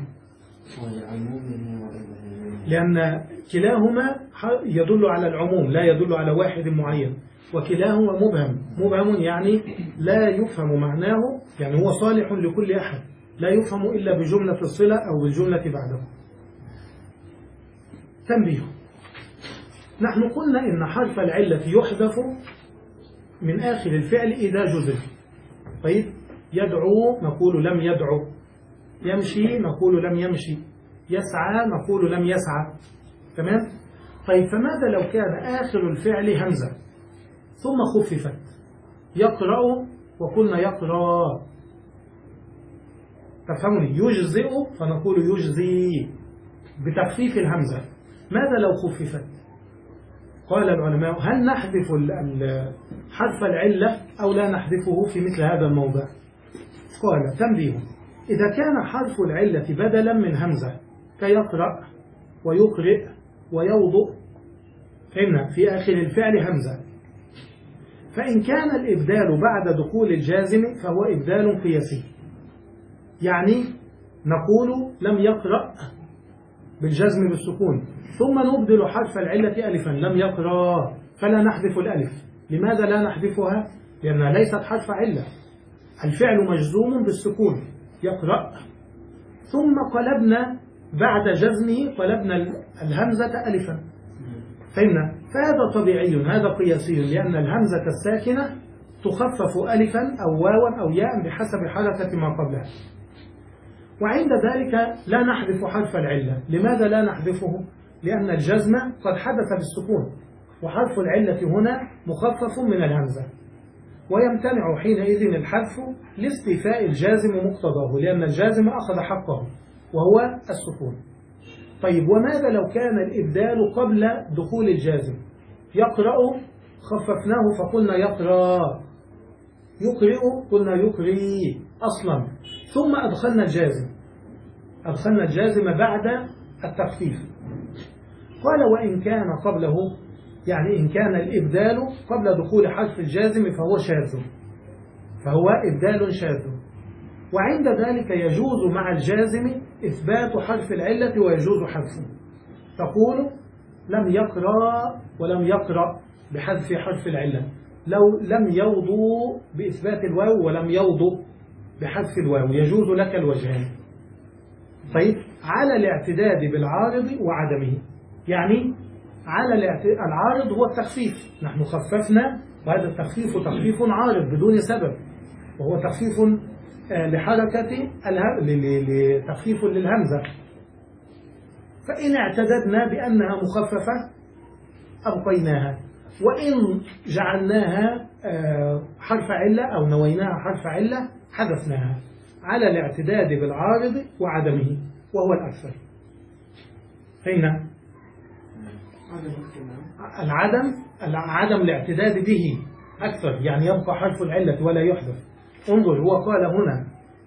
لأن كلاهما يدل على العموم لا يدل على واحد معين، وكلاهما مبهم. مبهم يعني لا يفهم معناه، يعني هو صالح لكل أحد، لا يفهم إلا بجملة الصلة أو بالجملة بعده. تنبيه، نحن قلنا إن حرف العلة يحذف من آخر الفعل إذا جزم. طيب، يدعو نقول لم يدعو، يمشي نقول لم يمشي، يسعى نقول لم يسعى. تمام؟ طيب، فماذا لو كان آخر الفعل همزة ثم خففت؟ يقرأ وقلنا يقرأ، تفهمني؟ يجزئ فنقول يجزي بتخفيف الهمزة. ماذا لو خففت؟ قال العلماء هل نحذف حرف العلة أو لا نحذفه في مثل هذا الموضع؟ قال تنبيه، إذا كان حرف العلة بدلا من همزة كيقرأ ويقرئ ويوضؤ فهمنا في آخر الفعل همزة. فإن كان الإبدال بعد دخول الجازم فهو إبدال قياسي، يعني نقول لم يقرأ بالجزم بالسكون ثم نبدل حرف العلة ألفا، لم يقرأ، فلا نحذف الألف. لماذا لا نحذفها؟ لأنها ليست حرف علة، الفعل مجزوم بالسكون يقرأ، ثم قلبنا بعد جزمه قلبنا الهمزة ألفا. فهمنا؟ فهذا طبيعي، هذا قياسي، لأن الهمزة الساكنة تخفف ألفا أو واوا أو ياء بحسب حركة ما قبلها. وعند ذلك لا نحذف حرف العلة. لماذا لا نحذفه؟ لأن الجزم قد حدث بالسكون، وحرف العلة هنا مخفف من الهمزة، ويمتنع حينئذ الحذف لاستيفاء الجازم مقتضاه، لأن الجازم أخذ حقه وهو السكون. طيب وماذا لو كان الإبدال قبل دخول الجازم؟ يقرأ خففناه فقلنا يقرأ، يقرئ قلنا يقري أصلا، ثم أدخلنا الجازم، أدخلنا الجازم بعد التخفيف. قال وإن كان قبله، يعني إن كان الإبدال قبل دخول حرف الجازم فهو شاذ، فهو إبدال شاذ. وعند ذلك يجوز مع الجازم إثبات حرف العلة ويجوز حذفه. تقول لم يقرأ ولم يقرأ بحذف حرف العلة، لو لم يوضوا بإثبات الواو ولم يوضوا بحذف الواو، يجوز لك الوجهان. طيب على الاعتداد بالعارض وعدمه، يعني على العارض هو التخفيف، نحن خففنا، وهذا التخفيف تخفيف عارض بدون سبب، وهو تخفيف لحركة لتخفيف للهمزة. فإن اعتددنا بأنها مخففة أبقيناها، وإن جعلناها حرف علة أو نويناها حرف علة حذفناها، على الاعتداد بالعارض وعدمه، وهو الأكثر. هنا العدم عدم الاعتداد به أكثر، يعني يبقى حرف العلة ولا يحذف. انظر، هو قال هنا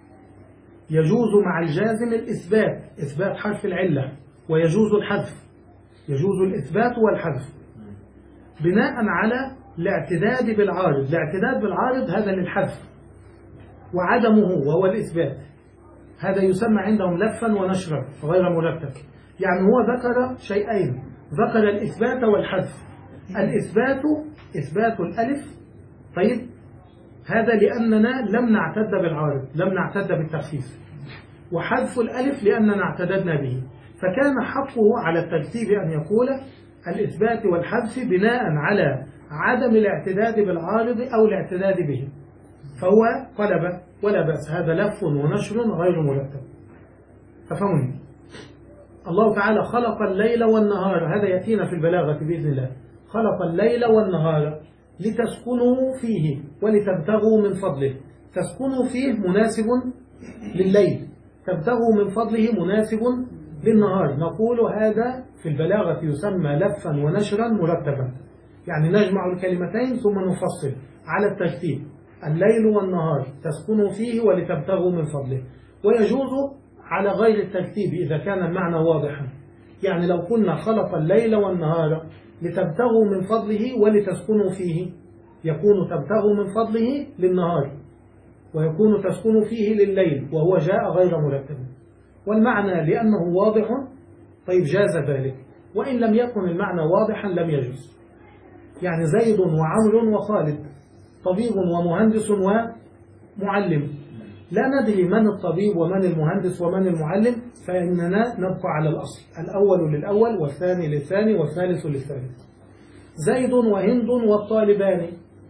يجوز مع الجازم الإثبات، إثبات حرف العلة، ويجوز الحذف، يجوز الإثبات والحذف بناء على الاعتداد بالعارض. الاعتداد بالعارض هذا للحذف، وعدمه وهو الإثبات، هذا يسمى عندهم لفا ونشرا غير مرتب. يعني هو ذكر شيئين، ذكر الإثبات والحذف. الإثبات إثبات الألف، طيب هذا لأننا لم نعتد بالعارض، لم نعتد بالتخفيف، وحذف الألف لأننا اعتددنا به، فكان حقه على الترتيب أن يقول الإثبات والحذف بناء على عدم الاعتداد بالعارض أو الاعتداد به، فهو قلب ولا بأس، هذا لف ونشر غير مرتب. تفهموني؟ الله تعالى خلق الليل والنهار، هذا يأتينا في البلاغة بإذن الله، خلق الليل والنهار لتسكنوا فيه ولتبتغوا من فضله. تسكنوا فيه مناسب لليل، تبتغوا من فضله مناسب للنهار. نقول هذا في البلاغة يسمى لفا ونشرا مرتبا، يعني نجمع الكلمتين ثم نفصل على الترتيب، الليل والنهار تسكنوا فيه ولتبتغوا من فضله. ويجوز على غير الترتيب إذا كان المعنى واضحا، يعني لو قلنا خلق الليل والنهار لتبتغوا من فضله ولتسكنوا فيه، يكون تبتغوا من فضله للنهار، ويكون تسكنوا فيه لليل، وهو جاء غير مرتب. والمعنى لأنه واضح طيب جاز ذلك، وإن لم يكن المعنى واضحا لم يجوز. يعني زيد وعمر وخالد، طبيب ومهندس ومعلم، لا ندري من الطبيب ومن المهندس ومن المعلم، فإننا نبقى على الأصل، الأول للأول والثاني للثاني والثالث للثالث. زيد وهند والطالبان،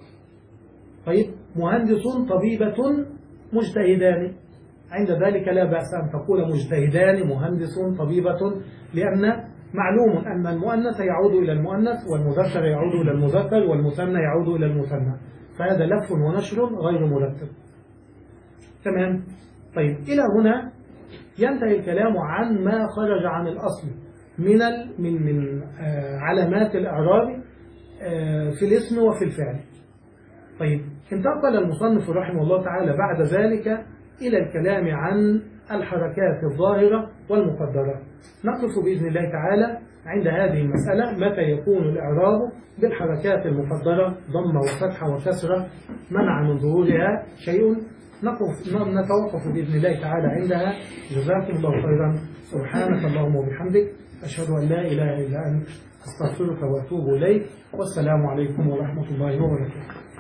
طيب مهندس طبيبة مجتهدان، عند ذلك لا بأس أن تقول مجتهدان مهندس طبيبة، لأن معلوم أن المؤنث يعود إلى المؤنث والمذكر يعود إلى المذكر والمثنى يعود إلى المثنى، فهذا لف ونشر غير مرتب. تمام. طيب إلى هنا ينتهي الكلام عن ما خرج عن الأصل من من من آه علامات الإعراب آه في الاسم وفي الفعل. طيب انتقل المصنف رحمه الله تعالى بعد ذلك إلى الكلام عن الحركات الظاهرة والمقدرة. نقف بإذن الله تعالى عند هذه المسألة متى يكون الإعراب بالحركات المفضلة ضمة وفتحة وكسرة منع من ظهورها شيء، نقف نتوقف بإذن الله تعالى عندها. جزاكم الله خيرا. سبحانك اللهم وبحمدك، أشهد أن لا إله إلا أنت، أستغفرك وأتوب إليك، والسلام عليكم ورحمة الله وبركاته.